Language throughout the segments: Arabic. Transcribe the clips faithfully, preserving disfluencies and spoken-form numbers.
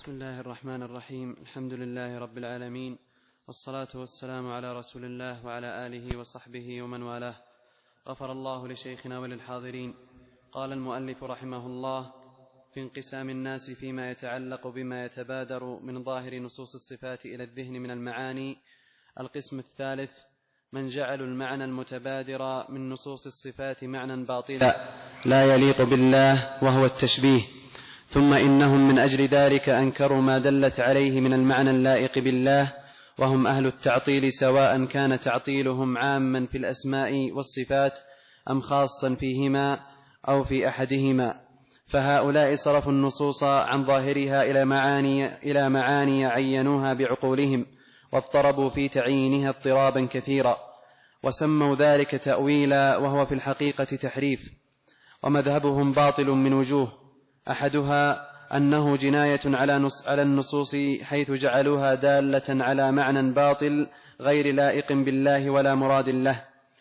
بسم الله الرحمن الرحيم. الحمد لله رب العالمين، والصلاة والسلام على رسول الله وعلى آله وصحبه ومن والاه. غفر الله لشيخنا وللحاضرين. قال المؤلف رحمه الله: في انقسام الناس فيما يتعلق بما يتبادر من ظاهر نصوص الصفات إلى الذهن من المعاني. القسم الثالث: من جعلوا المعنى المتبادر من نصوص الصفات معنى باطلا لا يليق بالله، وهو التشبيه. ثم إنهم من أجل ذلك أنكروا ما دلت عليه من المعنى اللائق بالله، وهم أهل التعطيل، سواء كان تعطيلهم عاما في الأسماء والصفات أم خاصا فيهما أو في أحدهما. فهؤلاء صرفوا النصوص عن ظاهرها إلى معاني, إلى معاني عينوها بعقولهم، واضطربوا في تعيينها اضطرابا كثيرا، وسموا ذلك تأويلا، وهو في الحقيقة تحريف. ومذهبهم باطل من وجوه: أحدها أنه جناية على النصوص، حيث جعلوها دالة على معنى باطل غير لائق بالله ولا مراد له.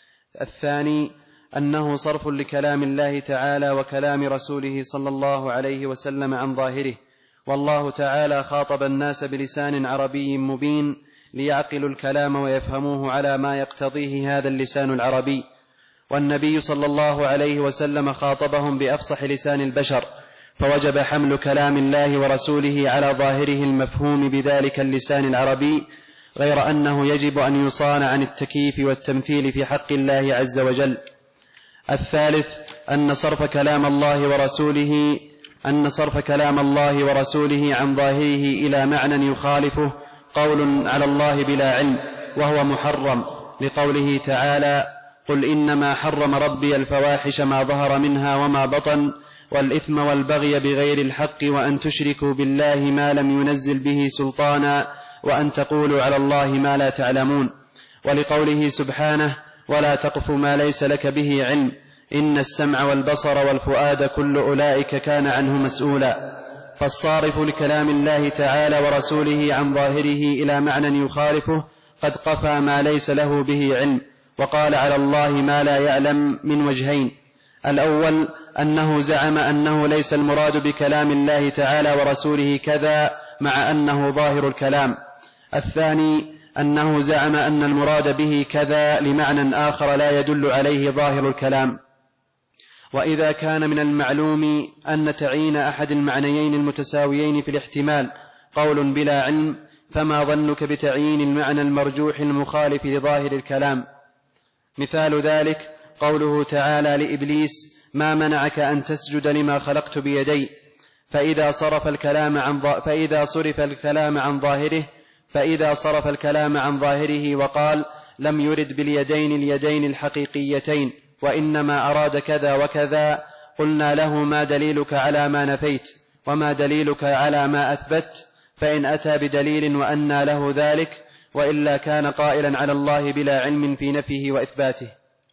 الثاني أنه صرف لكلام الله تعالى وكلام رسوله صلى الله عليه وسلم عن ظاهره، والله تعالى خاطب الناس بلسان عربي مبين ليعقلوا الكلام ويفهموه على ما يقتضيه هذا اللسان العربي، والنبي صلى الله عليه وسلم خاطبهم بأفصح لسان البشر، فوجب حمل كلام الله ورسوله على ظاهره المفهوم بذلك اللسان العربي، غير أنه يجب أن يصان عن التكييف والتمثيل في حق الله عز وجل. الثالث أن صرف كلام الله ورسوله أن صرف كلام الله ورسوله عن ظاهره إلى معنى يخالفه قول على الله بلا علم، وهو محرم، لقوله تعالى: قل إنما حرم ربي الفواحش ما ظهر منها وما بطن والإثم والبغي بغير الحق وأن تشركوا بالله ما لم ينزل به سلطانا وأن تقولوا على الله ما لا تعلمون. ولقوله سبحانه: ولا تقف ما ليس لك به علم إن السمع والبصر والفؤاد كل أولئك كان عنه مسؤولا. فالصارف لكلام الله تعالى ورسوله عن ظاهره إلى معنى يخالفه قد قفى ما ليس له به علم، وقال على الله ما لا يعلم من وجهين: الأول أنه زعم أنه ليس المراد بكلام الله تعالى ورسوله كذا، مع أنه ظاهر الكلام. الثاني أنه زعم أن المراد به كذا لمعنى آخر لا يدل عليه ظاهر الكلام. وإذا كان من المعلوم أن تعيين أحد المعنيين المتساويين في الاحتمال قول بلا علم، فما ظنك بتعيين المعنى المرجوح المخالف لظاهر الكلام؟ مثال ذلك قوله تعالى لإبليس: ما منعك أن تسجد لما خلقت بيدي. فإذا صرف الكلام عن ظ... فإذا صرف الكلام عن ظاهره فإذا صرف الكلام عن ظاهره وقال: لم يرد باليدين اليدين الحقيقيتين وإنما أراد كذا وكذا، قلنا له: ما دليلك على ما نفيت، وما دليلك على ما أثبت؟ فإن أتى بدليل وأنى له ذلك، وإلا كان قائلا على الله بلا علم في نفيه وإثباته.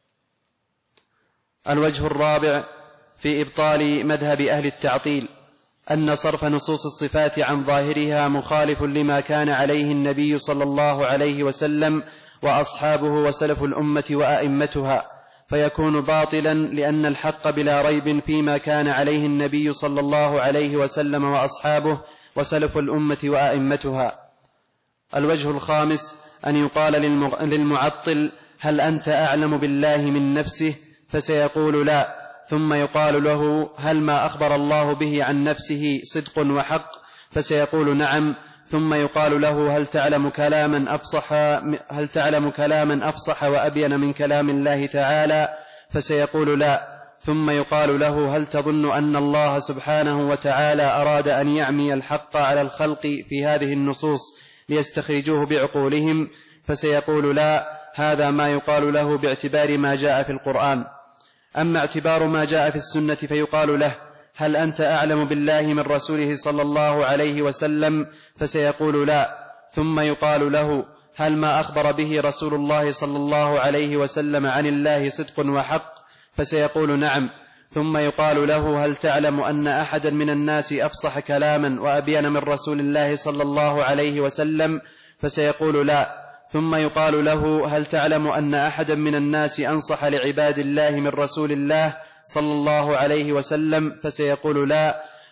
الوجه الرابع في إبطال مذهب أهل التعطيل أن صرف نصوص الصفات عن ظاهرها مخالف لما كان عليه النبي صلى الله عليه وسلم وأصحابه وسلف الأمة وآئمتها، فيكون باطلا، لأن الحق بلا ريب فيما كان عليه النبي صلى الله عليه وسلم وأصحابه وسلف الأمة وآئمتها. الوجه الخامس أن يقال للمعطل: هل أنت أعلم بالله من نفسه؟ فسيقول لا، ثم يقال له: هل ما أخبر الله به عن نفسه صدق وحق؟ فسيقول نعم، ثم يقال له: هل تعلم كلاما أفصح هل تعلم كلاما أفصح وأبين من كلام الله تعالى؟ فسيقول لا، ثم يقال له: هل تظن أن الله سبحانه وتعالى أراد أن يعمي الحق على الخلق في هذه النصوص ليستخرجوه بعقولهم؟ فسيقول لا، هذا ما يقال له باعتبار ما جاء في القرآن. أما اعتبار ما جاء في السنة فيقال له: هل أنت أعلم بالله من رسوله صلى الله عليه وسلم؟ فسيقول لا، ثم يقال له: هل ما أخبر به رسول الله صلى الله عليه وسلم عن الله صدق وحق؟ فسيقول نعم، ثم يقال له: هل تعلم أن أحدا من الناس أفصح كلاما وأبين من رسول الله صلى الله عليه وسلم؟ فسيقول لا، ثم يقال له: هل تعلم أن أحدا من الناس أنصح لعباد الله من رسول الله صلى الله عليه وسلم؟ فسيقول لا،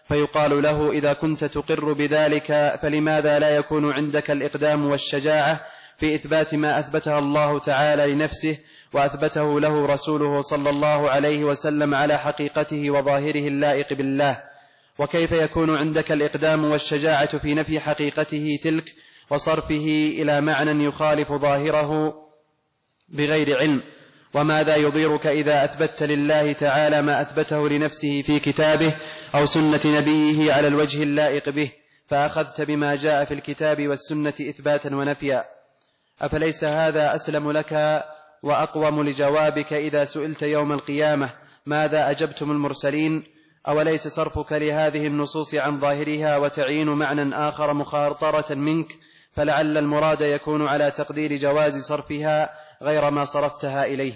فيقال له: إذا كنت تقر بذلك فلماذا لا يكون عندك الإقدام والشجاعة في إثبات ما أثبتها الله تعالى لنفسه وأثبته له رسوله صلى الله عليه وسلم على حقيقته وظاهره اللائق بالله؟ وكيف يكون عندك الإقدام والشجاعة في نفي حقيقته تلك وصرفه إلى معنى يخالف ظاهره بغير علم؟ وماذا يضيرك إذا أثبت لله تعالى ما أثبته لنفسه في كتابه أو سنة نبيه على الوجه اللائق به، فأخذت بما جاء في الكتاب والسنة إثباتا ونفيا؟ أفليس هذا أسلم لك وأقوم لجوابك إذا سئلت يوم القيامة ماذا أجبتم المرسلين؟ أوليس صرفك لهذه النصوص عن ظاهرها وتعيين معنى آخر مخاطرة منك، فلعل المراد يكون على تقدير جواز صرفها غير ما صرفتها إليه؟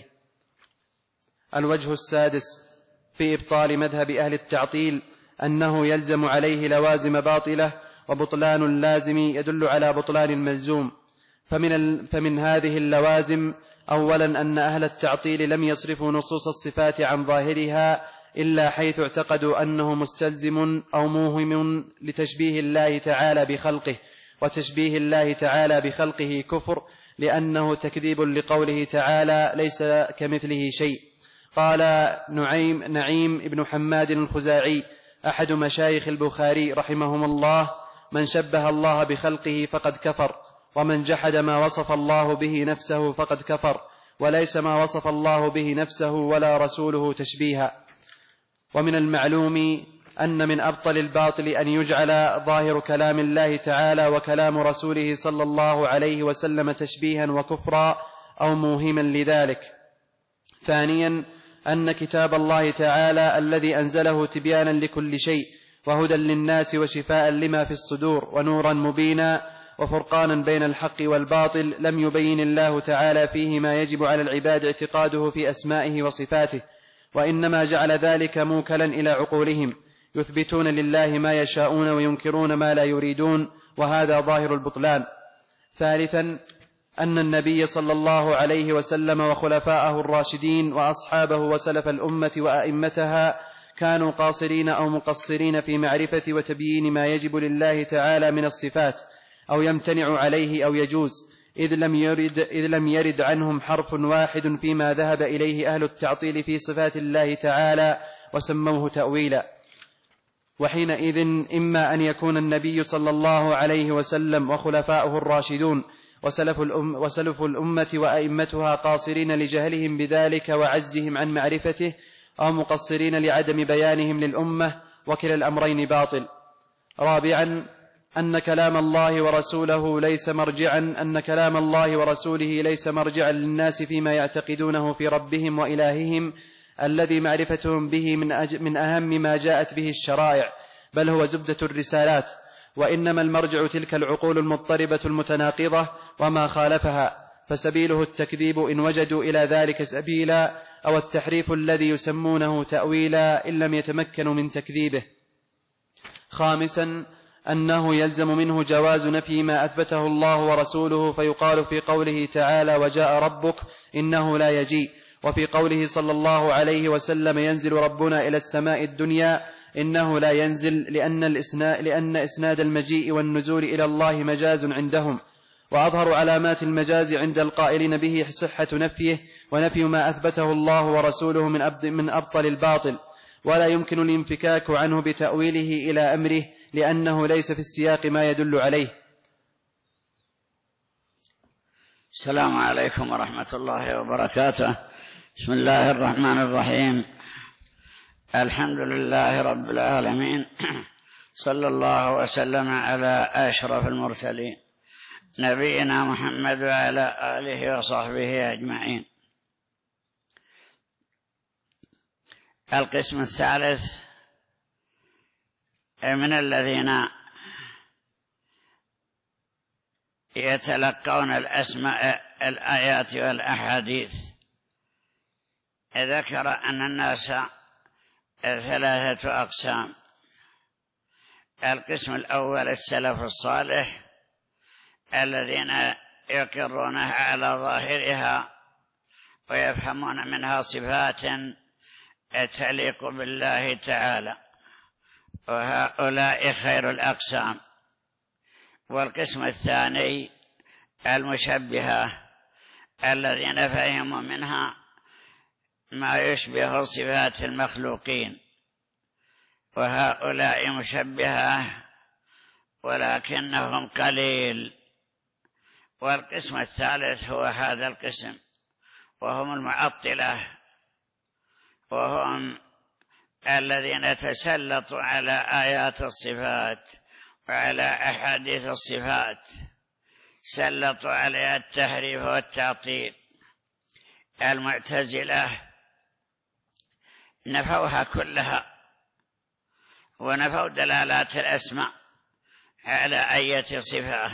الوجه السادس في إبطال مذهب أهل التعطيل أنه يلزم عليه لوازم باطلة، وبطلان اللازم يدل على بطلان الملزوم. فمن, ال... فمن هذه اللوازم أولا أن أهل التعطيل لم يصرفوا نصوص الصفات عن ظاهرها إلا حيث اعتقدوا أنه مستلزم أو موهم لتشبيه الله تعالى بخلقه، وتشبيه الله تعالى بخلقه كفر، لأنه تكذيب لقوله تعالى: ليس كمثله شيء. قال نعيم, نعيم ابن حماد الخزاعي أحد مشايخ البخاري رحمهم الله: من شبه الله بخلقه فقد كفر، ومن جحد ما وصف الله به نفسه فقد كفر، وليس ما وصف الله به نفسه ولا رسوله تشبيها. ومن المعلوم أن من أبطل الباطل أن يجعل ظاهر كلام الله تعالى وكلام رسوله صلى الله عليه وسلم تشبيها وكفرا أو موهما لذلك. ثانيا أن كتاب الله تعالى الذي أنزله تبيانا لكل شيء وهدى للناس وشفاء لما في الصدور ونورا مبينا وفرقانا بين الحق والباطل لم يبين الله تعالى فيه ما يجب على العباد اعتقاده في أسمائه وصفاته، وإنما جعل ذلك موكلا إلى عقولهم يثبتون لله ما يشاءون وينكرون ما لا يريدون، وهذا ظاهر البطلان. ثالثا أن النبي صلى الله عليه وسلم وخلفاءه الراشدين وأصحابه وسلف الأمة وأئمتها كانوا قاصرين أو مقصرين في معرفة وتبيين ما يجب لله تعالى من الصفات أو يمتنع عليه أو يجوز، إذ لم يرد, إذ لم يرد عنهم حرف واحد فيما ذهب إليه أهل التعطيل في صفات الله تعالى وسموه تأويلا. وحينئذ إما أن يكون النبي صلى الله عليه وسلم وخلفاؤه الراشدون وسلف, الأم وسلف الأمة وأئمتها قاصرين لجهلهم بذلك وعجزهم عن معرفته، أو مقصرين لعدم بيانهم للأمة، وكلا الأمرين باطل. رابعا أن كلام الله ورسوله ليس مرجعا أن كلام الله ورسوله ليس مرجعا للناس فيما يعتقدونه في ربهم وإلههم الذي معرفتهم به من, أج... من أهم ما جاءت به الشرائع، بل هو زبدة الرسالات، وإنما المرجع تلك العقول المضطربة المتناقضة وما خالفها، فسبيله التكذيب إن وجدوا إلى ذلك سبيلا، أو التحريف الذي يسمونه تأويلا إن لم يتمكنوا من تكذيبه. خامسا أنه يلزم منه جواز نفي ما أثبته الله ورسوله، فيقال في قوله تعالى: وجاء ربك إنه لا يجيء، وفي قوله صلى الله عليه وسلم: ينزل ربنا إلى السماء الدنيا، إنه لا ينزل، لأن, لأن إسناد المجيء والنزول إلى الله مجاز عندهم، وأظهر علامات المجاز عند القائلين به صحة نفيه، ونفي ما أثبته الله ورسوله من أبطل الباطل، ولا يمكن الانفكاك عنه بتأويله إلى أمره، لأنه ليس في السياق ما يدل عليه. السلام عليكم ورحمة الله وبركاته. بسم الله الرحمن الرحيم. الحمد لله رب العالمين، صلى الله وسلم على أشرف المرسلين نبينا محمد وعلى آله وصحبه أجمعين. القسم الثالث من الذين يتلقون الأسماء الآيات والأحاديث، ذكر أن الناس ثلاثة أقسام. القسم الأول السلف الصالح الذين يقرونها على ظاهرها ويفهمون منها صفات تليق بالله تعالى، وهؤلاء خير الأقسام. والقسم الثاني المشبهة الذين فهموا منها ما يشبه صفات المخلوقين، وهؤلاء مشبهة ولكنهم قليل. والقسم الثالث هو هذا القسم، وهم المعطلة، وهم الذين تسلطوا على آيات الصفات وعلى أحاديث الصفات، سلطوا عليها التحريف والتعطيل. المعتزلة نفوها كلها، ونفوا دلالات الأسماء على أية صفة.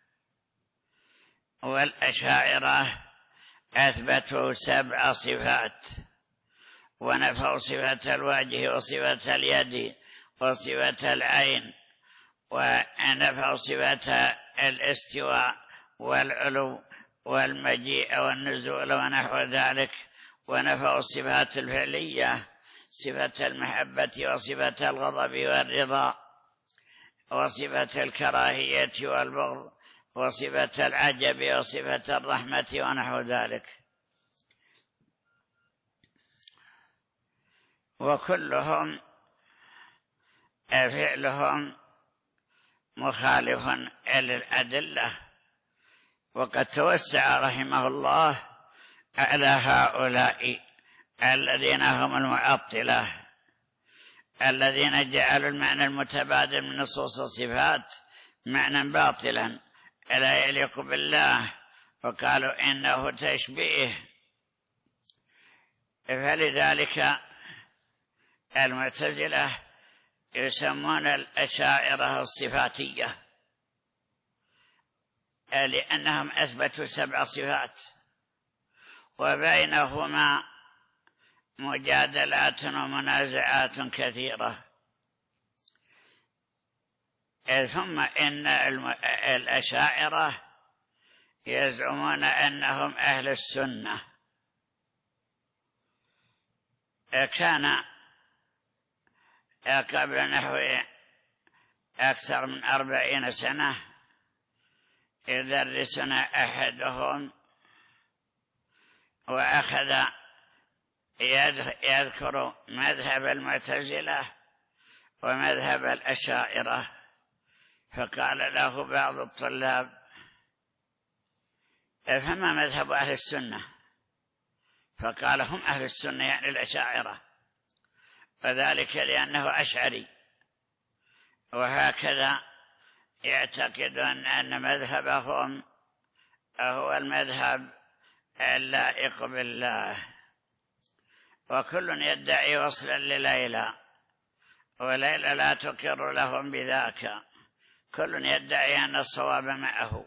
والأشاعرة أثبتوا سبع صفات، ونفوا صفة الوجه وصفة اليد وصفة العين، ونفوا صفة الاستواء والعلو والمجيء والنزول ونحو ذلك، ونفوا الصفات الفعلية، صفة المحبة وصفة الغضب والرضا وصفة الكراهية والبغض وصفة العجب وصفة الرحمة ونحو ذلك. وكلهم فعلهم مخالف للأدلة. وقد توسع رحمه الله على هؤلاء الذين هم المعطلة، الذين جعلوا المعنى المتبادل من نصوص الصفات معنى باطلا لا يليق بالله، وقالوا إنه تشبيه. فلذلك المعتزلة يسمون الأشاعرة الصفاتية، لأنهم أثبتوا سبع صفات، وبينهما مجادلات ومنازعات كثيرة. ثم إن الأشاعرة يزعمون أنهم أهل السنة. كان قبل نحو أكثر من أربعين سنة يدرسنا أحدهم، وأخذ يذكر مذهب المعتزلة ومذهب الأشاعرة، فقال له بعض الطلاب: فما مذهب أهل السنة؟ فقال: هم أهل السنة يعني الأشاعرة، وذلك لأنه أشعري، وهكذا يعتقدون أن مذهبهم هو المذهب اللائق بالله. وكل يدعي وصلا لليلى، وليلى لا تقر لهم بذاك، كل يدعي أن الصواب معه.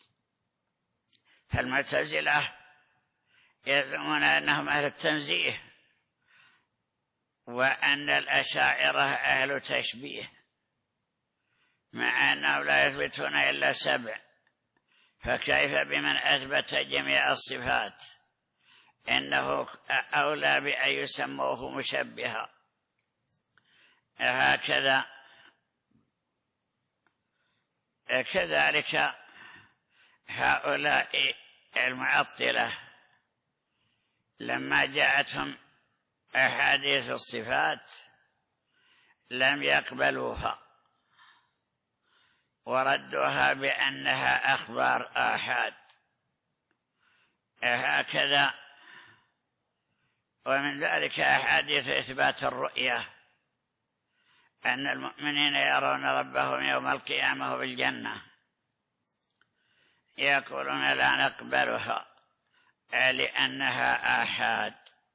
فالمعتزلة يزعمون أنهم أهل التنزيه، وأن الأشاعرة أهل تشبيه، مع أنهم لا يثبتون إلا سبع، فكيف بمن أثبت جميع الصفات؟ إنه أولى بأن يسموه مشبها. هكذا كذلك هؤلاء المعطلة لما جاءتهم أحاديث الصفات لم يقبلوها، وردوها بأنها أخبار آحاد. هكذا ومن ذلك أحاديث إثبات الرؤية، أن المؤمنين يرون ربهم يوم القيامة بالجنة، يقولون لا نقبلها لأنها آحاد.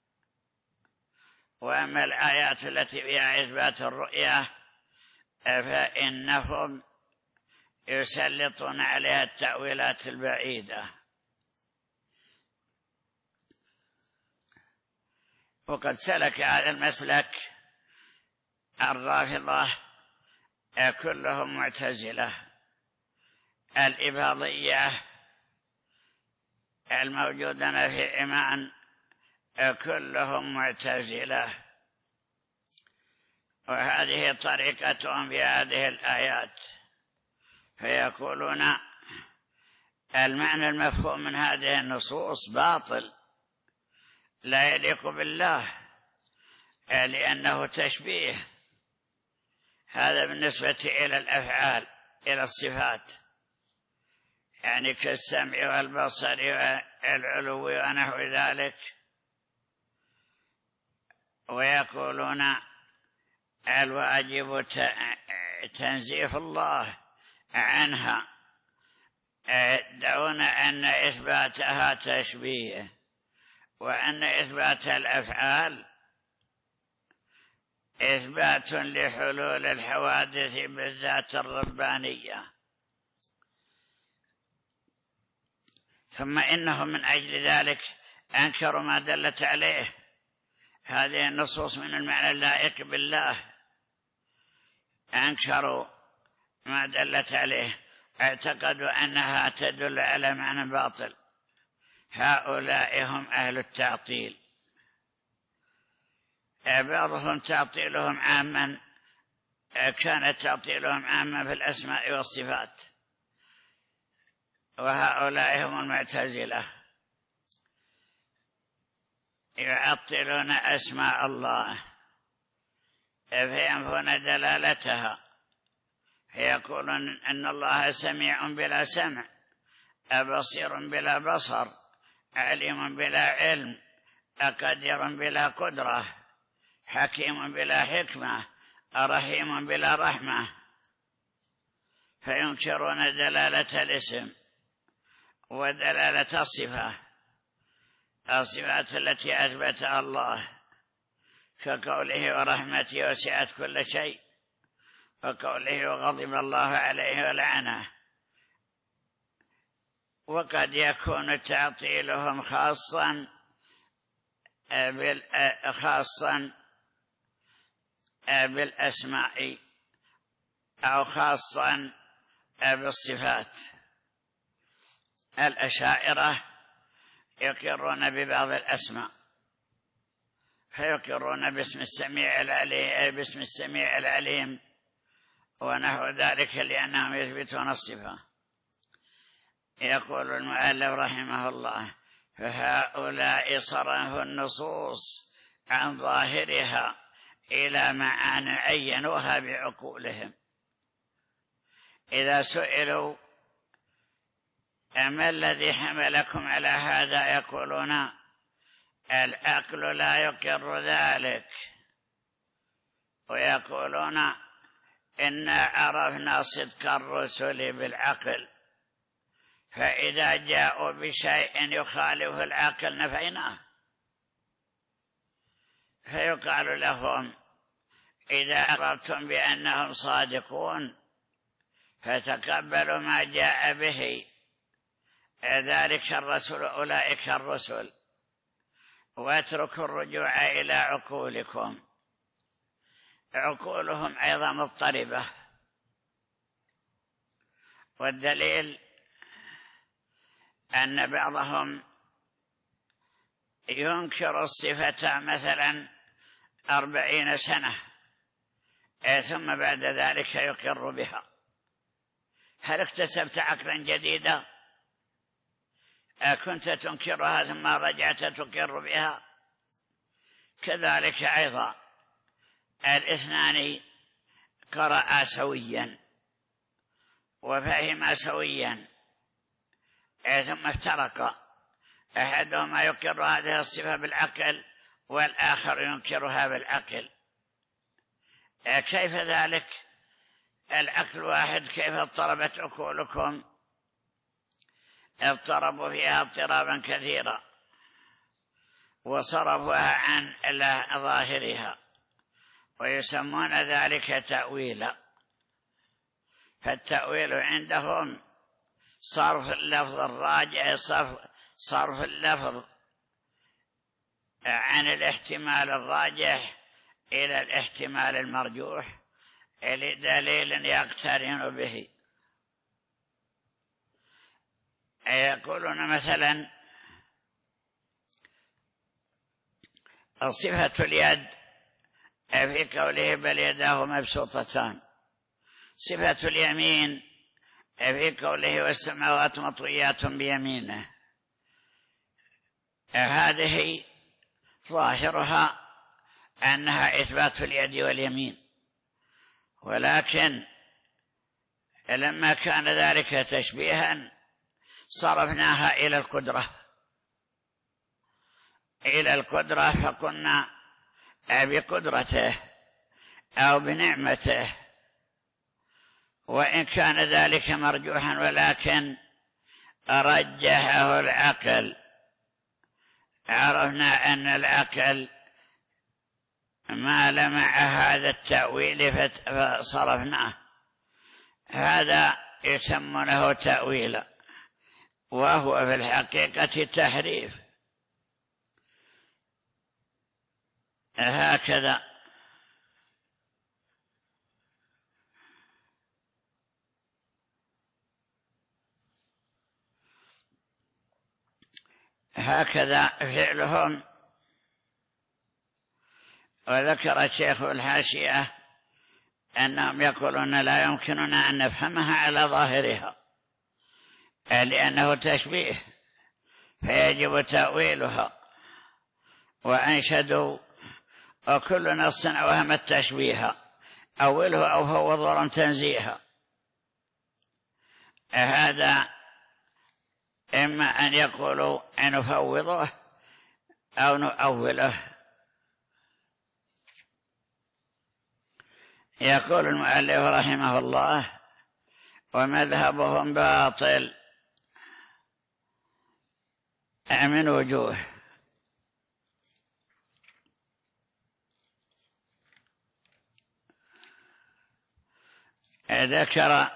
وأما الآيات التي فيها إثبات الرؤية فإنهم يسلطون عليها التأويلات البعيدة. وقد سلك هذا المسلك الرافضة كلهم معتزلة. الإباضية الموجودون في إيمان كلهم معتزلة. وهذه طريقتهم في هذه الآيات، فيقولون المعنى المفهوم من هذه النصوص باطل لا يليق بالله لأنه تشبيه. هذا بالنسبة إلى الأفعال، إلى الصفات، يعني كالسمع والبصر والعلو ونحو ذلك. ويقولون الواجب تنزيه الله عنها، دون أن إثباتها تشبيه، وأن إثبات الأفعال إثبات لحلول الحوادث بالذات الربانية. ثم إنهم من أجل ذلك أنكروا ما دلت عليه هذه النصوص من المعنى اللائق بالله، أنكروا ما دلت عليه، اعتقدوا أنها تدل على معنى باطل. هؤلاء هم أهل التعطيل. بعضهم تعطيلهم عاما، كان تعطيلهم عاما في الأسماء والصفات، وهؤلاء هم المعتزلة، يعطلون أسماء الله فينفون دلالتها، فيقولون أن الله سميع بلا سمع، بصير بلا بصر، عليم بلا علم، قدير بلا قدرة، حكيم بلا حكمة، رحيم بلا رحمة. فينكرون دلالة الاسم ودلالة الصفة، الصفات التي أثبتها الله، كقوله ورحمته وسعت كل شيء، وقوله وغضب الله عليه ولعنه. وقد يكون تعطيلهم خاصا خاصا بالأسماء أو خاصا بالصفات. الأشاعرة يقرون ببعض الأسماء، فيقرون باسم السميع العليم باسم السميع العليم ونحو ذلك، لأنهم يثبتون الصفة. يقول المؤلف رحمه الله: فهؤلاء صرفوا النصوص عن ظاهرها إلى معاني عينوها بعقولهم. إذا سئلوا أما الذي حملكم على هذا، يقولون العقل لا يقر ذلك، ويقولون إنا عرفنا صدق الرسل بالعقل، فإذا جاءوا بشيء يخالف العقل نفيناه. فيقال لهم إذا عرفتم بأنهم صادقون فتقبلوا ما جاء به ذلك الرسول أولئك الرسل، واتركوا الرجوع إلى عقولكم. عقولهم أيضا مضطربة. والدليل أن بعضهم ينكر الصفة مثلا أربعين سنة ثم بعد ذلك يقر بها. هل اكتسبت عقلا جديدا؟ كنت تنكرها ثم رجعت تقر بها؟ كذلك أيضا الاثنان قرأ سويا وفهما سويا ثم افترقا، أحدهما يقر هذه الصفة بالعقل والآخر ينكرها بالعقل. كيف ذلك؟ العقل واحد، كيف اضطربت عقولكم؟ اضطربوا فيها اضطرابا كثيرا وصرفوها عن ظاهرها، ويسمون ذلك تأويلا. فالتأويل عندهم صرف اللفظ الراجع، صرف, صرف اللفظ عن الاحتمال الراجح إلى الاحتمال المرجوح لدليل يقترن به. يقولون مثلا صفة اليد في قوله بل يداه مبسوطتان. صفة اليمين في قوله والسماوات مطويات بيمينه، هذه ظاهرها أنها إثبات اليد واليمين، ولكن لما كان ذلك تشبيها صرفناها إلى القدرة إلى القدرة فقلنا بقدرته أو بنعمته، وإن كان ذلك مرجوحا ولكن رجحه العقل. عرفنا أن العقل مال مع هذا التأويل فصرفناه، هذا يسمونه تأويلا، وهو في الحقيقة تحريف. هكذا هكذا فعلهم. وذكر الشيخ الحاشية أنهم يقولون لا يمكننا أن نفهمها على ظاهرها لأنه تشبيه فيجب تأويلها، وأنشدوا وكل نص أوهم التشبيه أوله أو هو ضرم تنزيها. هذا إما أن يقولوا أن نفوضه أو نؤوله. يقول المؤلف رحمه الله ومذهبهم باطل من وجوه. ذكر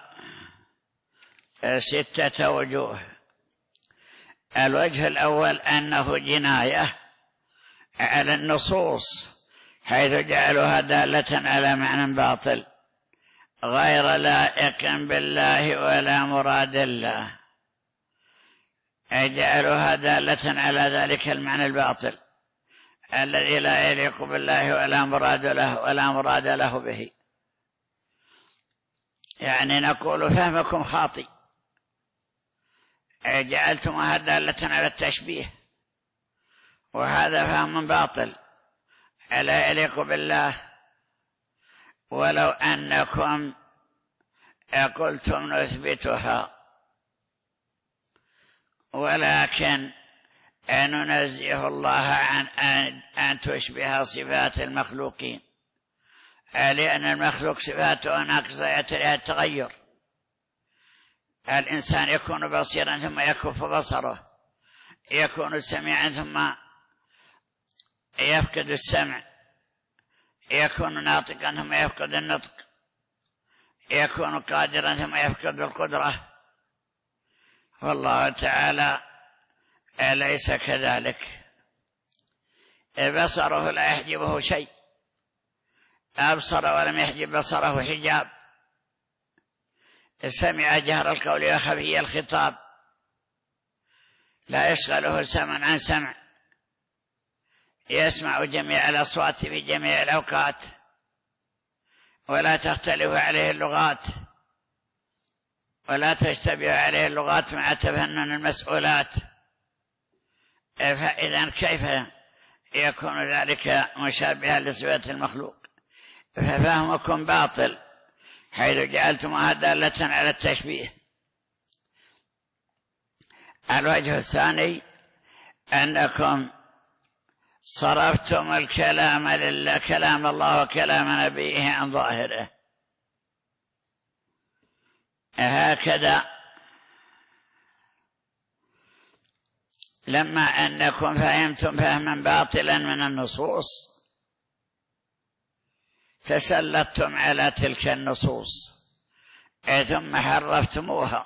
ستة وجوه. الوجه الأول أنه جناية على النصوص حيث جعلها دالة على معنى باطل غير لائق بالله ولا مراد الله، أي جعلها دالة على ذلك المعنى الباطل الذي لا يليق بالله ولا مراد له ولا مراد له به. يعني نقول فهمكم خاطئ، جعلتمها دالة على التشبيه، وهذا فهم باطل لا يليق بالله، ولو أنكم قلتم نثبتها، ولكن أن ننزه الله عن أن تشبه صفات المخلوقين، لأن المخلوق صفاته ناقصة يتلها التغير. الإنسان يكون بصيرا ثم يكف بصره، يكون سميعا ثم يفقد السمع، يكون ناطقا ثم يفقد النطق، يكون قادرا ثم يفقد القدرة. والله تعالى ليس كذلك. بصره لا يحجبه شيء، أبصر ولم يحجب بصره حجاب، سمع جهر القول وخفي الخطاب، لا يشغله سمع عن سمع، يسمع جميع الأصوات في جميع الأوقات، ولا تختلف عليه اللغات، ولا تشتبه عليه اللغات مع تفنن المسؤولات. فإذا كيف يكون ذلك مشابها لصفات المخلوق؟ ففهمكم باطل حيث جعلتمها دالة على التشبيه. الوجه الثاني أنكم صرفتم الكلام لله، كلام الله وكلام نبيه عن ظاهره. هكذا لما أنكم فهمتم فهما باطلا من النصوص تسلطتم على تلك النصوص ثم حرفتموها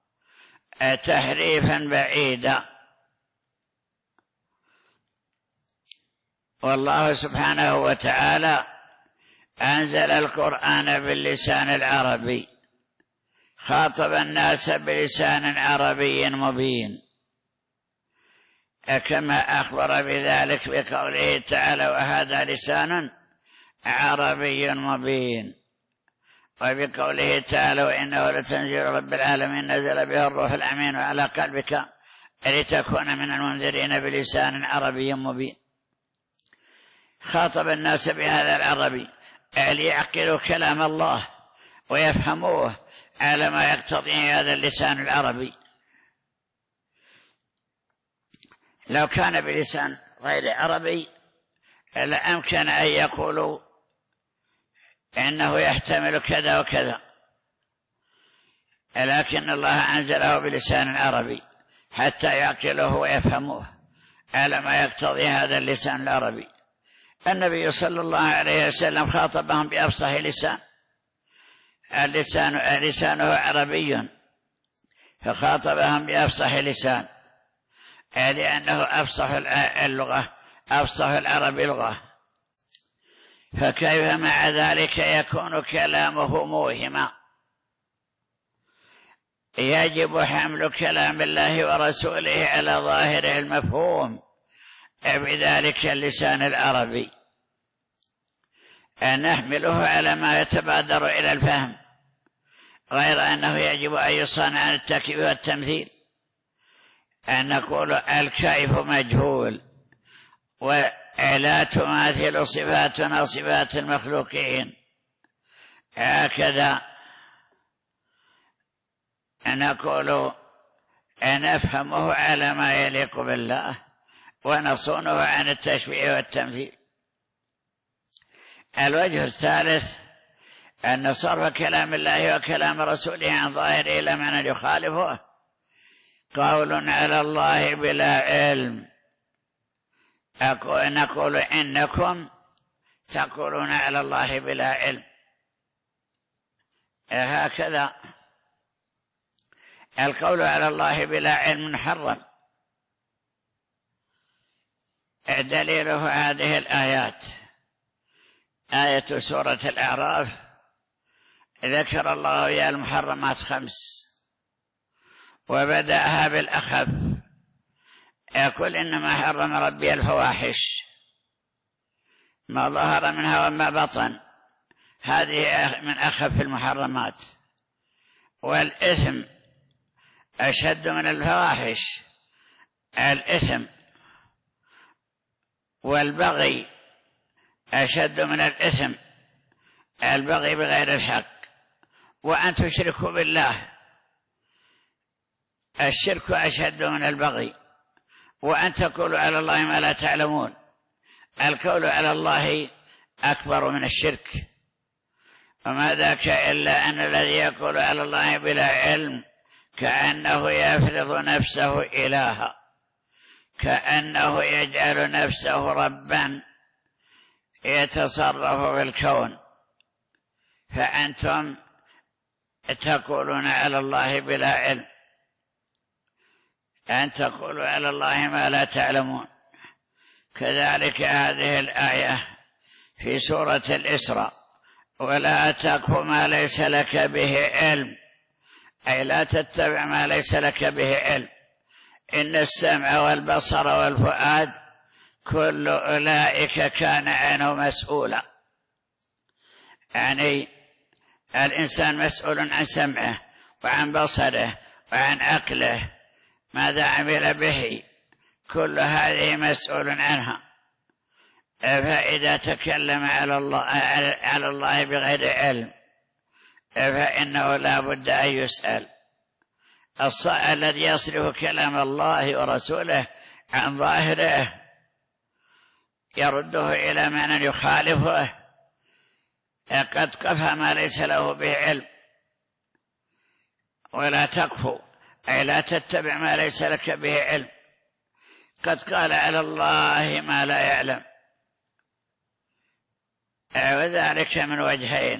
تحريفا بعيدا. والله سبحانه وتعالى أنزل القرآن باللسان العربي، خاطب الناس بلسان عربي مبين، كما أخبر بذلك بقوله تعالى وهذا لسان عربي مبين. وبقوله تعالى وإنه لتنزيل رب العالمين نزل به الروح الأمين على قلبك لتكون من المنذرين بلسان عربي مبين. خاطب الناس بهذا العربي ليعقلوا كلام الله ويفهموه على ما يقتضيه هذا اللسان العربي. لو كان بلسان غير عربي لأمكن أن يقولوا إنه يحتمل كذا وكذا، لكن الله أنزله بلسان عربي حتى يعقلوه ويفهموه على ما يقتضي هذا اللسان العربي. النبي صلى الله عليه وسلم خاطبهم بأفصح لسان، اللسان لسانه عربي فخاطبهم بأفصح لسان لأنه أفصح اللغة، أفصح العرب لغة، فكيف مع ذلك يكون كلامه موهما؟ يجب حمل كلام الله ورسوله على ظاهره المفهوم بذلك اللسان العربي، أن نحمله على ما يتبادر إلى الفهم، غير أنه يجب أن يصان عن التكييف والتمثيل، أن نقول الكيف مجهول ولا تماثل صفاتنا صفات المخلوقين، هكذا نقول نفهمه على ما يليق بالله ونصونه عن التشبيه والتمثيل. الوجه الثالث أن صرف كلام الله وكلام رسوله عن ظاهره إلى معنى يخالفه قول على الله بلا علم. أقول نقول إنكم تقولون على الله بلا علم، هكذا القول على الله بلا علم حرم. دليله هذه الآيات، آية سورة الأعراف ذكر الله يا المحرمات خمس وبدأها بالأخف، يقول إنما حرم ربي الفواحش ما ظهر منها وما بطن، هذه من أخف المحرمات، والإثم أشد من الفواحش الإثم، والبغي أشد من الإثم البغي بغير الحق، وأن تشركوا بالله الشرك أشد من البغي، وأن تقولوا على الله ما لا تعلمون القول على الله أكبر من الشرك. وما ذاك إلا أن الذي يقول على الله بلا علم كأنه يفرض نفسه إلها، كأنه يجعل نفسه ربا يتصرف في الكون، فأنتم تقولون على الله بلا علم، أن تقولوا على الله ما لا تعلمون. كذلك هذه الآية في سورة الإسراء ولا تقف ما ليس لك به علم، أي لا تتبع ما ليس لك به علم، إن السمع والبصر والفؤاد كل أولئك كان عنه مسؤولا. يعني الإنسان مسؤول عن سمعه وعن بصره وعن عقله، ماذا عمل به، كل هذه مسؤول عنها. فإذا تكلم على الله, على الله بغير علم فإنه لا بد أن يسأل. الذي يصرف كلام الله ورسوله عن ظاهره يرده إلى معنى يخالفه قد قفى ما ليس له به علم. ولا تقف أي لا تتبع ما ليس لك به علم، قد قال على الله ما لا يعلم، وذلك من وجهين.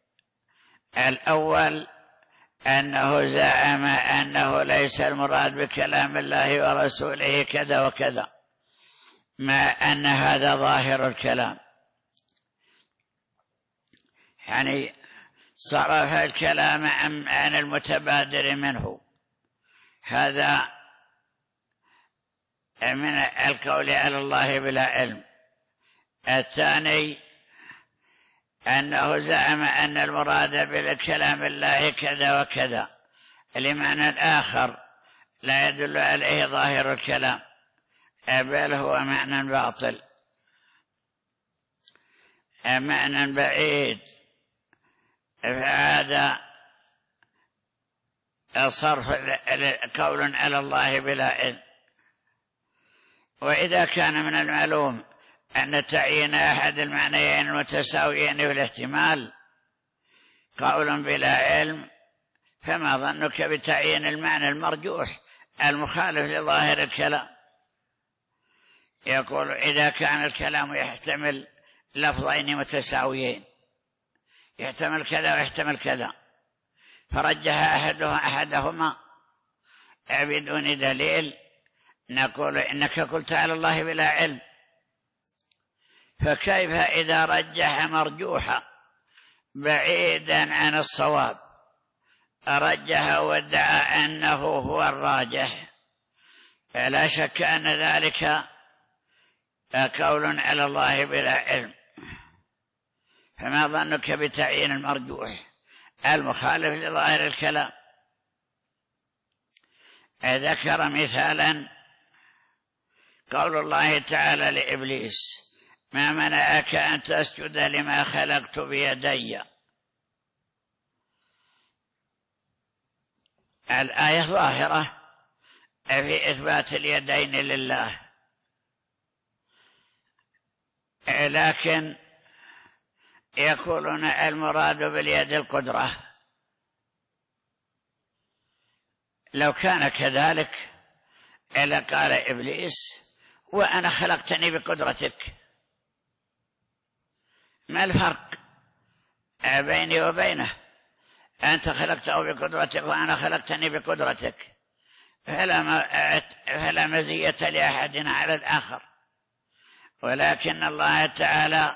الأول أنه زعم أنه ليس المراد بكلام الله ورسوله كذا وكذا، مع أن هذا ظاهر الكلام، يعني صرف الكلام عن المتبادر منه، هذا من القول على الله بلا علم. الثاني أنه زعم أن المراد بالكلام الله كذا وكذا لمعنى الآخر لا يدل عليه ظاهر الكلام، بل هو معنى باطل، معنى بعيد، فهذا صرف قول على الله بلا علم. وإذا كان من المعلوم أن تعيين أحد المعنيين المتساويين في الاحتمال قول بلا علم، فما ظنك بتعيين المعنى المرجوح المخالف لظاهر الكلام؟ يقول إذا كان الكلام يحتمل لفظين متساويين، يحتمل كذا ويحتمل كذا، فرجح أحدها أحدهما بدون دليل، نقول إنك قلت على الله بلا علم. فكيف إذا رجح مرجوحا بعيدا عن الصواب، رجح وادعى أنه هو الراجح، فلا شك أن ذلك قول على الله بلا علم. فما ظنك بتعيين المرجوح المخالف لظاهر الكلام؟ ذكر مثالا قول الله تعالى لإبليس: ما منعك أن تسجد لما خلقت بيدي. الآية ظاهرة في إثبات اليدين لله، لكن يقولون المراد باليد القدرة. لو كان كذلك إلا قال إبليس: وأنا خلقتني بقدرتك. ما الفرق بيني وبينه؟ أنت خلقته بقدرتك وأنا خلقتني بقدرتك، فلا, فلا مزية لأحدنا على الآخر. ولكن الله تعالى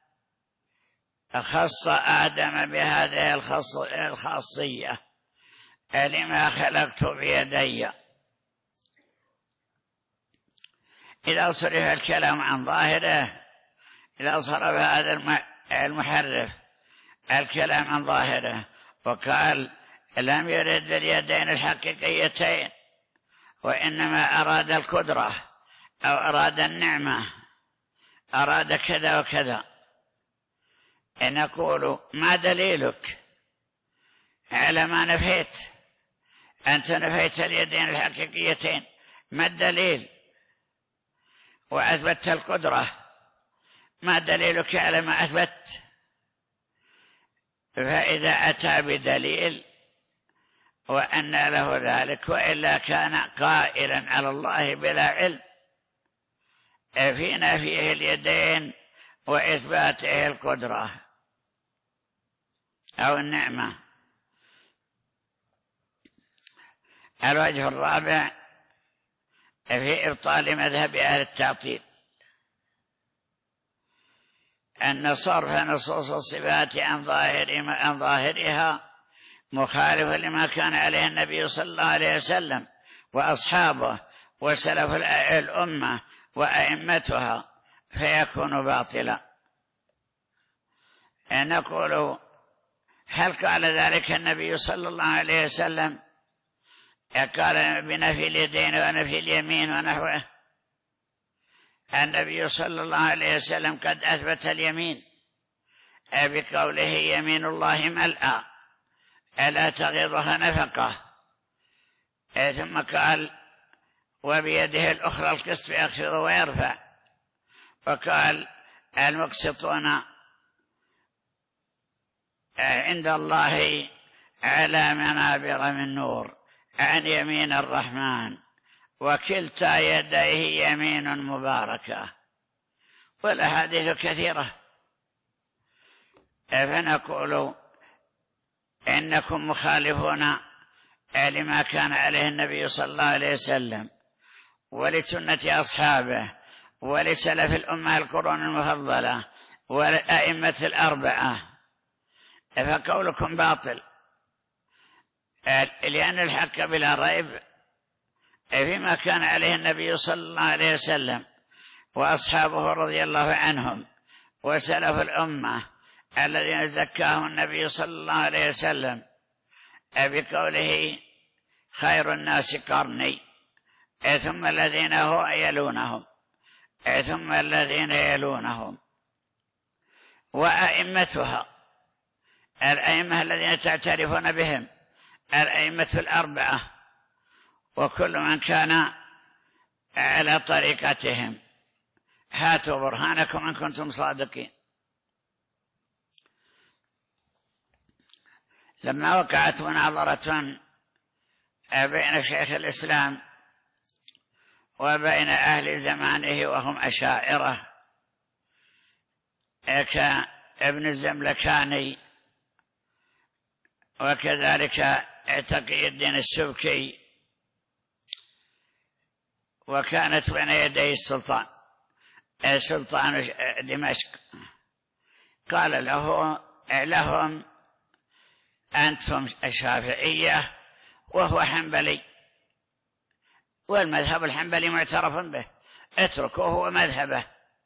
خص آدم بهذه الخاصية: لما خلقت بيدي. إذا صرف الكلام عن ظاهره، إذا صرف هذا المحرف الكلام عن ظاهره وقال لم يرد باليدين الحقيقيتين وإنما أراد القدرة أو أراد النعمة، أراد كذا وكذا، نقول: ما دليلك على ما نفيت؟ أنت نفيت اليدين الحقيقيتين، ما الدليل؟ وأثبت القدرة، ما دليلك على ما أثبت؟ فإذا أتى بدليل وأن له ذلك، وإلا كان قائلا على الله بلا علم في نفيه اليدين وإثباته القدرة أو النعمة. الوجه الرابع في إبطال مذهب أهل التعطيل أن صرف نصوص الصفات عن ظاهر عن ظاهرها مخالف لما كان عليه النبي صلى الله عليه وسلم وأصحابه وسلف الأمة وأئمتها، فيكون باطلا. نقول: هل قال ذلك النبي صلى الله عليه وسلم؟ قال بنفي اليدين ونفي اليمين ونحوه. النبي صلى الله عليه وسلم قد أثبت اليمين بقوله: يمين الله ملأى ألا تغيضها نفقه. ثم قال: وبيده الأخرى القسط يخفض ويرفع. وقال: المقسطون عند الله على منابر من نور عن يمين الرحمن وكلتا يديه يمين مباركة. والأحاديث كثيرة. فنقول: إنكم مخالفون لما كان عليه النبي صلى الله عليه وسلم ولسنة أصحابه ولسلف الأمة القرون المفضلة والأئمة الأربعة، فقولكم باطل، لأن الحق بلا ريب فيما كان عليه النبي صلى الله عليه وسلم وأصحابه رضي الله عنهم وسلف الأمة الذين زكاهم النبي صلى الله عليه وسلم بقوله خير الناس قرني ثم الذين هو يلونهم ثم الذين يلونهم. وأئمتها الأئمة الذين تعترفون بهم الأئمة الأربعة وكل من كان على طريقتهم. هاتوا برهانكم إن كنتم صادقين. لما وقعت مناظرة بين شيخ الإسلام وبين أهل زمانه وهم أشاعرة كابن الزملكاني وكذلك تقي الدين السبكي، وكانت بين يدي السلطان سلطان دمشق، قال له لهم أنتم الشافعية وهو حنبلي والمذهب الحنبلي معترف به، اتركوه ومذهبه.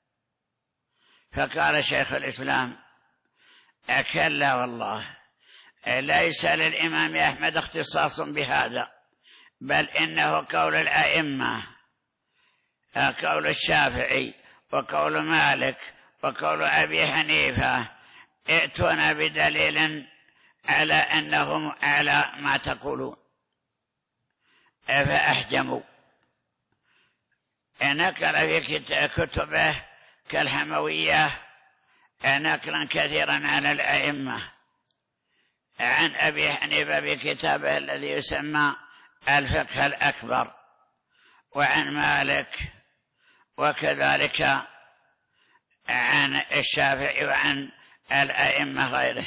فقال شيخ الإسلام كلا والله ليس للإمام أحمد اختصاص بهذا، بل إنه قول الأئمة، قول الشافعي وقول مالك وقول أبي حنيفة، ائتونا بدليل على أنهم على ما تقولون. فأحجموا. نقل في كتبه كالحموية نقلا كثيرا عن الأئمة، عن أبي حنيفة بكتابه الذي يسمى الفقه الأكبر، وعن مالك، وكذلك عن الشافعي وعن الأئمة غيره.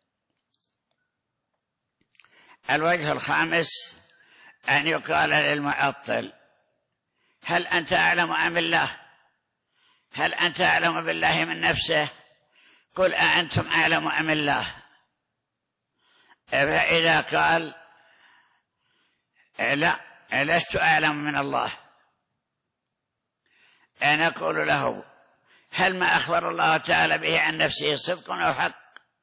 الوجه الخامس أن يقال للمعطل هل أنت أعلم أم الله؟ هل أنت أعلم بالله من نفسه؟ قل أأنتم أعلم أم الله؟ فإذا قال لا لست أعلم من الله، أنا أقول له هل ما أخبر الله تعالى به عن نفسه صدق أو حق؟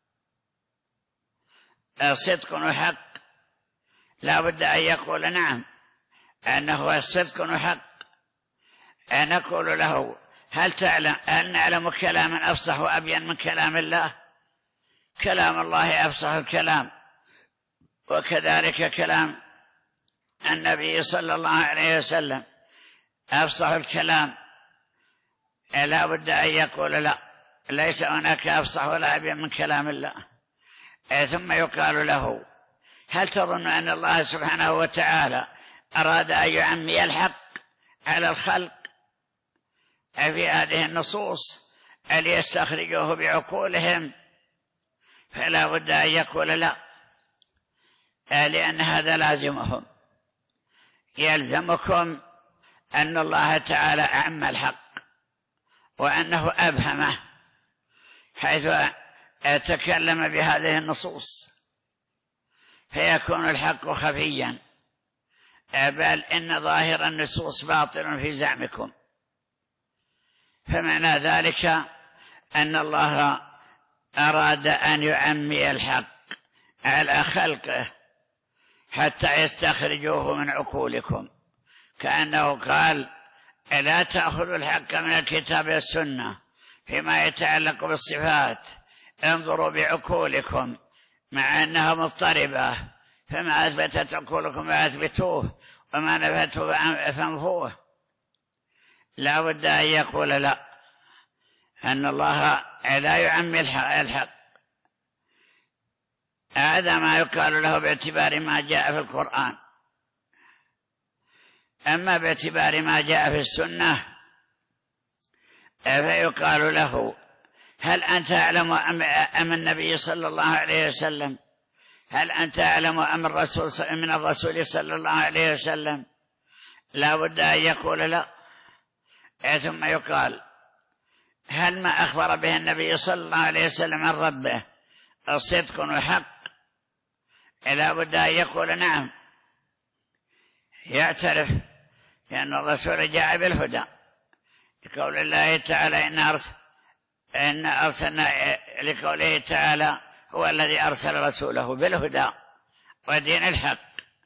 صدق وحق، لا بد أن يقول نعم أنه صدق وحق. أنا أقول له هل تعلم هل نعلم كلاما أفصح وأبين من كلام الله؟ كلام الله أفصح الكلام، وكذلك كلام النبي صلى الله عليه وسلم أفصح الكلام. لا بد أن يقول لا، ليس هناك أفصح ولا أبين من كلام الله. ثم يقال له هل تظن أن الله سبحانه وتعالى أراد أن يعمي الحق على الخلق في هذه النصوص ليستخرجوه بعقولهم؟ فلا بد أن يقول لا، لأن هذا لازمهم. يلزمكم أن الله تعالى أعم الحق وأنه أبهمه حيث تكلم بهذه النصوص، فيكون الحق خفيا، بل إن ظاهر النصوص باطل في زعمكم. فمعنى ذلك أن الله أراد أن يعمي الحق على خلقه حتى يستخرجوه من عقولكم، كأنه قال لا تأخذوا الحق من الكتاب والسنة فيما يتعلق بالصفات، انظروا بعقولكم، مع أنها مضطربة، فما أثبتت عقولكم فأثبتوه وما نفته فانفوه. لا بد أن يقول لا، أن الله لا يعمي الحق. هذا ما يقال له باعتبار ما جاء في القرآن. أما باعتبار ما جاء في السنة فيقال له هل أنت أعلم أم النبي صلى الله عليه وسلم؟ هل أنت أعلم أم الرسول من الرسول صلى الله عليه وسلم؟ لا بد أن يقول لا. ثم يقال هل ما أخبر به النبي صلى الله عليه وسلم عن ربه صدق وحق؟ لا بد أن يقول نعم، يعترف لأن الرسول جاء بالهدى، لقول الله تعالى إن أرسل إن أرسلنا لقوله تعالى هو الذي أرسل رسوله بالهدى ودين الحق.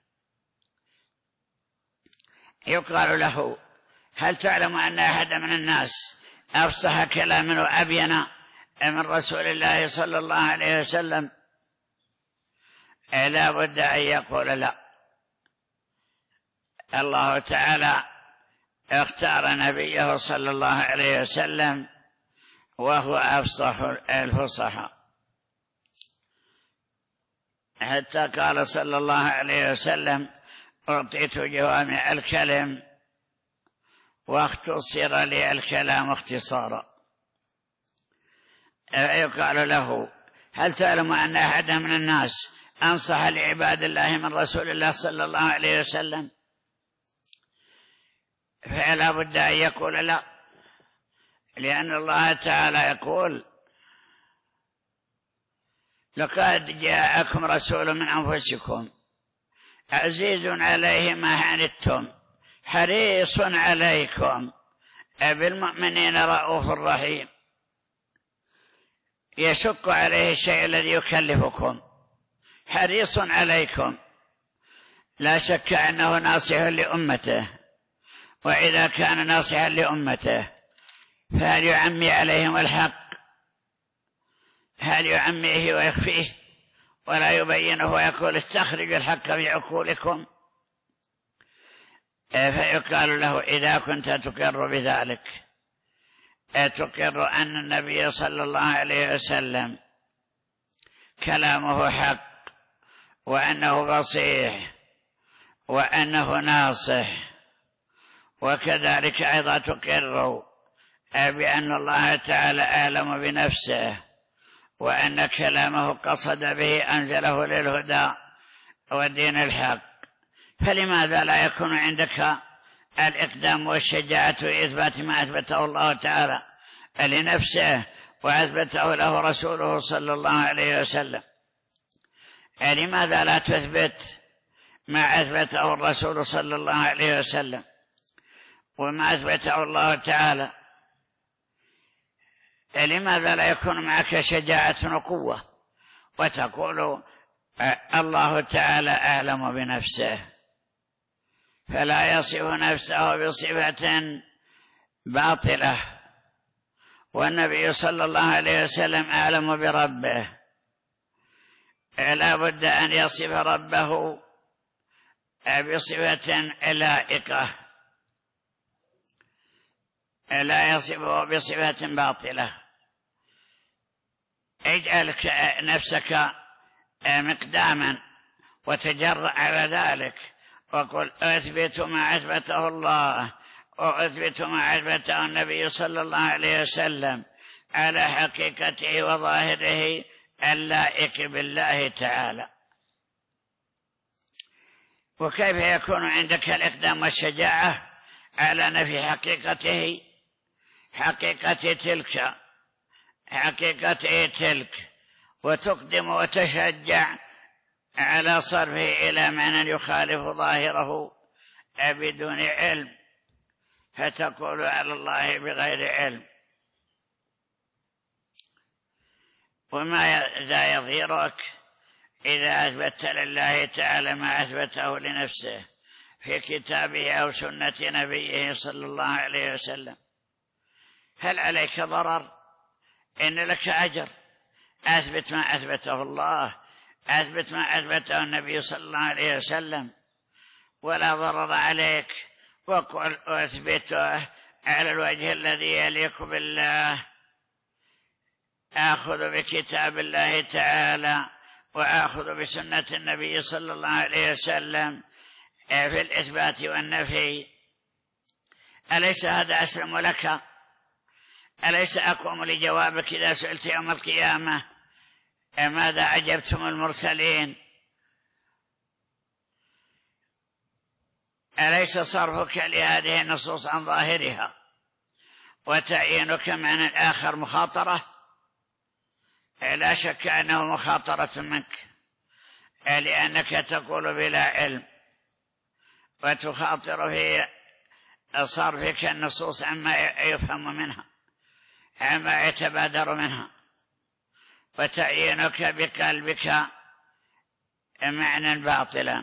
يقال له هل تعلم أن أحد من الناس أفصح كلاما وأبين من رسول الله صلى الله عليه وسلم؟ لا بد أن يقول لا. الله تعالى اختار نبيه صلى الله عليه وسلم وهو أفصح الفصحاء، حتى قال صلى الله عليه وسلم أعطيت جوامع الكلم واختصر لي الكلام اختصارا. يقال له هل تعلم أن أحد من الناس أنصح لعباد الله من رسول الله صلى الله عليه وسلم؟ فلا بد أن يقول لا، لأن الله تعالى يقول لقد جاءكم رسول من أنفسكم عزيز عليه ما عنتم حريص عليكم بالمؤمنين رؤوف رحيم. يشق عليه الشيء الذي يكلفكم، حريص عليكم، لا شك أنه ناصح لأمته، وإذا كان ناصحا لأمته فهل يعمي عليهم الحق؟ هل يعميه ويخفيه ولا يبينه ويقول استخرجوا الحق في عقولكم؟ فيقال له إذا كنت تقر بذلك تقر أن النبي صلى الله عليه وسلم كلامه حق وأنه فصيح وأنه ناصح، وكذلك أيضا تقر بأن الله تعالى أعلم بنفسه وأن كلامه قصد به أنزله للهدى والدين الحق. فلماذا لا يكون عندك الإقدام والشجاعة وإثبات ما أثبته الله تعالى لنفسه وأثبته له رسوله صلى الله عليه وسلم؟ لماذا لا تثبت ما أثبته الرسول صلى الله عليه وسلم وما أثبته الله تعالى؟ لماذا لا يكون معك شجاعة وقوة وتقول الله تعالى أعلم بنفسه، فلا يصف نفسه بصفة باطلة، والنبي صلى الله عليه وسلم أعلم بربه، لا بد أن يصف ربه بصفة لائقة، لا يصفه بصفة باطلة. اجعل نفسك مقداما وتجرأ على ذلك وقل أثبت ما أثبته الله وأثبت ما أثبته النبي صلى الله عليه وسلم على حقيقته وظاهره اللائق بالله تعالى. وكيف يكون عندك الإقدام والشجاعة على نفي حقيقته حقيقة تلك حقيقته تلك وتقدم وتشجع على صرفه إلى معنى يخالف ظاهره بدون علم، فتقول على الله بغير علم؟ وما ذا يضيرك إذا أثبت لله تعالى ما أثبته لنفسه في كتابه أو سنة نبيه صلى الله عليه وسلم؟ هل عليك ضرر؟ إن لك أجر. أثبت ما أثبته الله، أثبت ما أثبته النبي صلى الله عليه وسلم، ولا ضرر عليك. وقل أثبته على الوجه الذي يليق بالله، آخذ بكتاب الله تعالى وآخذ بسنة النبي صلى الله عليه وسلم في الإثبات والنفي. أليس هذا أسلم لك؟ أليس أقوم لجوابك إذا سئلت يوم القيامة ماذا أجبتم المرسلين؟ أليس صرفك لهذه النصوص عن ظاهرها وتعيينك معنى آخر مخاطرة؟ لا شك أنه مخاطرة منك، لأنك تقول بلا علم وتخاطر في صرفك النصوص عما يفهم منها عما يتبادر منها. وتعيينك بقلبك معنى باطلا.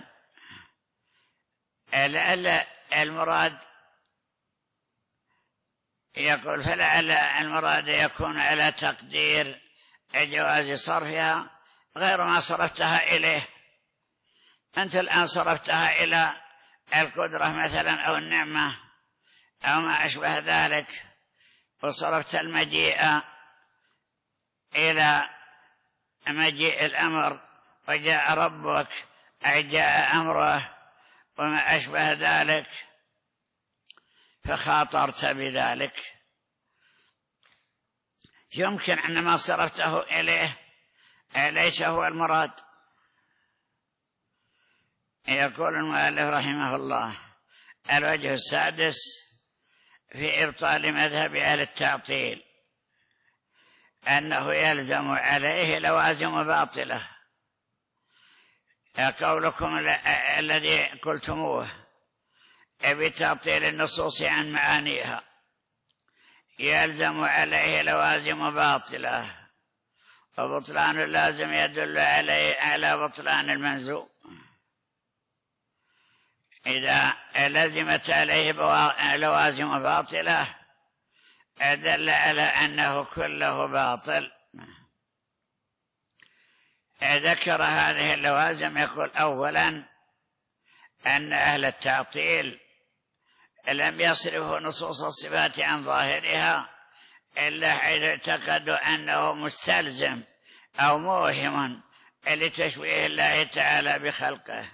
لعل المراد يقول فلعل المراد يكون على تقدير جواز صرفها غير ما صرفتها إليه. أنت الآن صرفتها إلى القدرة مثلا أو النعمة أو ما أشبه ذلك، وصرفت المجيء إلى مجيء الأمر وجاء ربك أي جاء أمره وما أشبه ذلك، فخاطرت بذلك. يمكن أن ما صرفته إليه ليس هو المراد. يقول المؤلف رحمه الله: الوجه السادس في إبطال مذهب أهل التعطيل أنه يلزم عليه لوازم باطلة. قولكم الذي قلتموه بتعطيل النصوص عن معانيها يلزم عليه لوازم باطلة، وبطلان اللازم يدل عليه على بطلان المنزوم. إذا لزمت عليه لوازم باطلة دل على أنه كله باطل. ذكر هذه اللوازم، يقول: أولا أن أهل التعطيل لم يصرفوا نصوص الصفات عن ظاهرها إلا حيث اعتقدوا أنه مستلزم أو موهم لتشبيه الله تعالى بخلقه.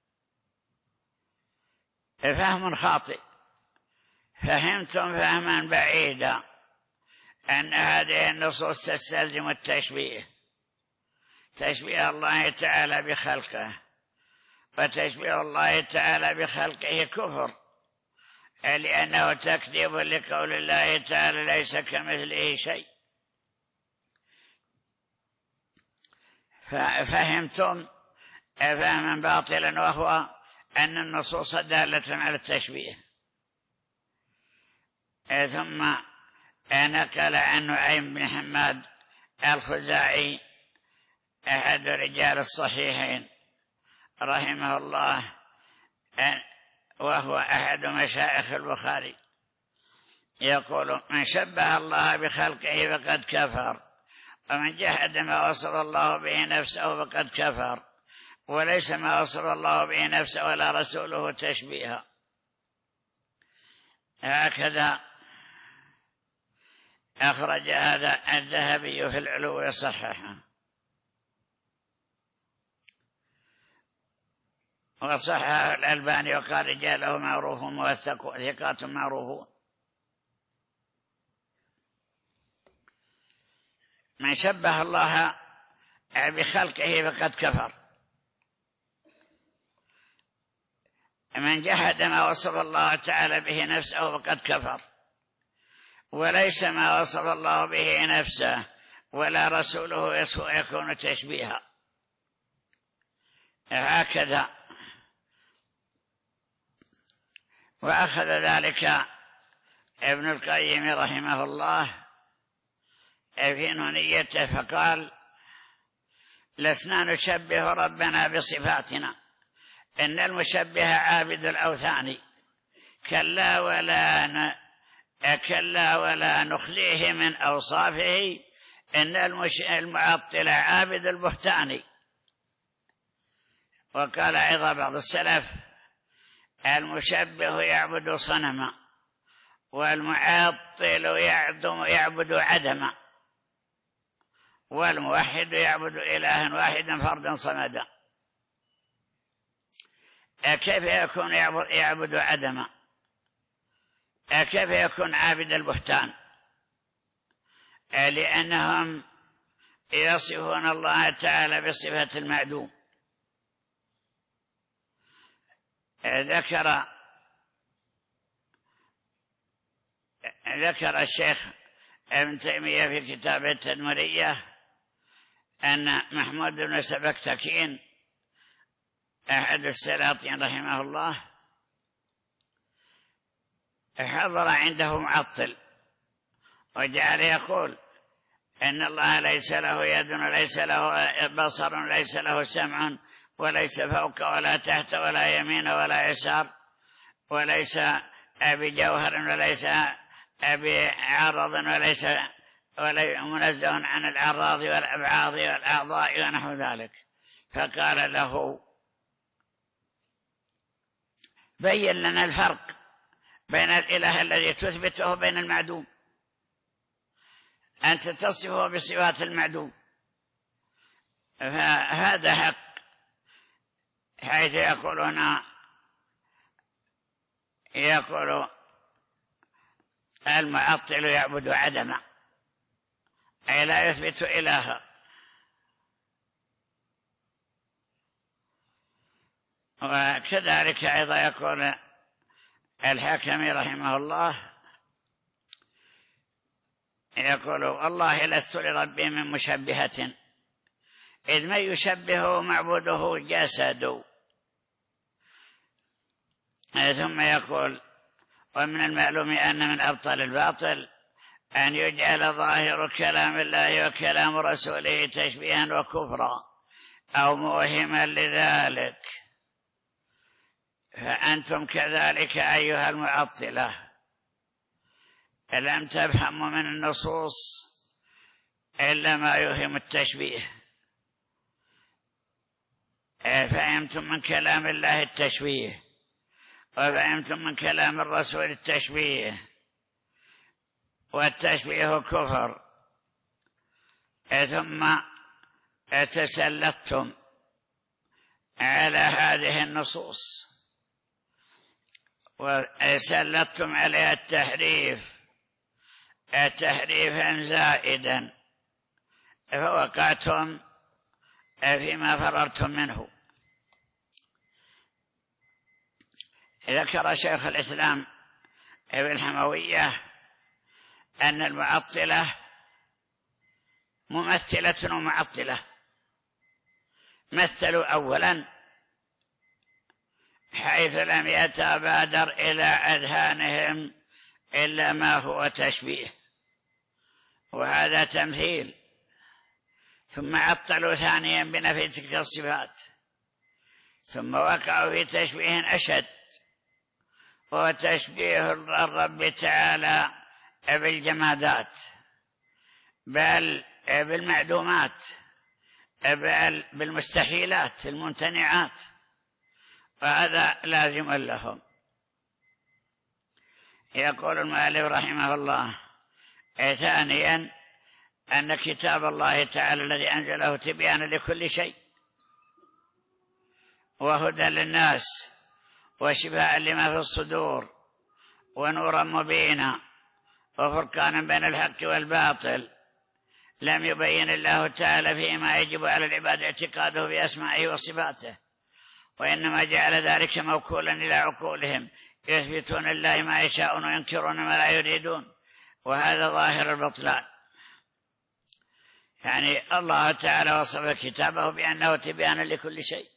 فهم خاطئ، فهمتم فهما بعيدا أن هذه النصوص تستلزم التشبيه، تشبيه الله تعالى بخلقه، وتشبيه الله تعالى بخلقه كفر، لأنه تكذيب لقول الله تعالى: ليس كمثله شيء. ففهمتم فهما باطلا، وهو أن النصوص دالة على التشبيه. ثم نقل عن نعيم بن حماد الخزاعي أحد رجال الصحيحين رحمه الله، وهو أحد مشايخ البخاري، يقول: من شبه الله بخلقه فقد كفر، ومن جحد ما وصف الله به نفسه فقد كفر، وليس ما وصف الله به نفسه ولا رسوله تشبيها. هكذا أخرج هذا الذهبي في العلو وصححه، وصححه الألباني وقال: رجاله معروف موثق ثقات معروفون. من شبه الله بخلقه فقد كفر، من جحد ما وصف الله تعالى به نفسه فقد كفر، وليس ما وصف الله به نفسه ولا رسوله يكون تشبيها. هكذا. وأخذ ذلك ابن القيم رحمه الله في نونيته فقال: لسنا نشبه ربنا بصفاتنا، إن المشبه عابد الأوثان، كلا ولا ن... كلا ولا نخليه من أوصافه، إن المش... المعطل عابد البهتان. وقال أيضا بعض السلف: المشبه يعبد صنما، والمعطل يعبد عدما، والموحد يعبد إلها واحدا فردا صمدا. كيف يكون يعبد عدما؟ كيف يكون عابد البهتان؟ لأنهم يصفون الله تعالى بصفة المعدوم. ذكر ذكر الشيخ ابن تيمية في كتابه التدمرية أن محمود بن سبكتكين أحد السلاطين رحمه الله حضر عنده معطل، وجعل يقول: إن الله ليس له يد وليس له بصر وليس له سمع وليس فوق ولا تحت ولا يمين ولا يسار وليس بجوهر وليس بعرض وليس ولا منزه عن الأعراض والأبعاض والأعضاء ونحو ذلك. فقال له بين لنا الفرق بين الإله الذي تثبته وبين المعدوم. أنت تصفه بصفات المعدوم، فهذا حق، حيث يقولون يقول المعطل يعبد عدما، أي لا يثبت إلها. وكذلك أيضا يقول الحكمي رحمه الله، يقول والله لست لربي من مشبهة، إذ من يشبه معبوده جسد. ثم يقول ومن المعلوم أن من أبطال الباطل أن يجعل ظاهر كلام الله وكلام رسوله تشبيها وكفرا أو موهما لذلك. فأنتم كذلك أيها المعطلة لم تفهموا من النصوص إلا ما يوهم التشبيه، فهمتم من كلام الله التشبيه وفهمتم من كلام الرسول التشبيه، والتشبيه كفر. ثم تسلطتم على هذه النصوص وسلطتم عليها التحريف تحريفا زائدا، فوقعتم فيما فررتم منه. ذكر شيخ الإسلام ابن حموية أن المعطلة ممثلة ومعطلة. مثلوا أولا حيث لم يتبادر إلى أذهانهم إلا ما هو تشبيه، وهذا تمثيل. ثم عطلوا ثانيا بنفي تلك الصفات، ثم وقعوا في تشبيه أشد، هو تشبيه الرب تعالى بالجمادات، بل بالمعدومات، بل بالمستحيلات الممتنعات، وهذا لازم لهم. يقول المؤلف رحمه الله ثانيا أن كتاب الله تعالى الذي أنزله تبيانا لكل شيء وهدى للناس وشفاء لما في الصدور ونورا مبينا وفرقانا بين الحق والباطل، لم يبين الله تعالى فيما يجب على العباد اعتقاده بأسمائه وصفاته، وإنما جعل ذلك موكولا إلى عقولهم يثبتون الله ما يشاءون وينكرون ما لا يريدون، وهذا ظاهر البطلان. يعني الله تعالى وصف كتابه بأنه تبيانا لكل شيء،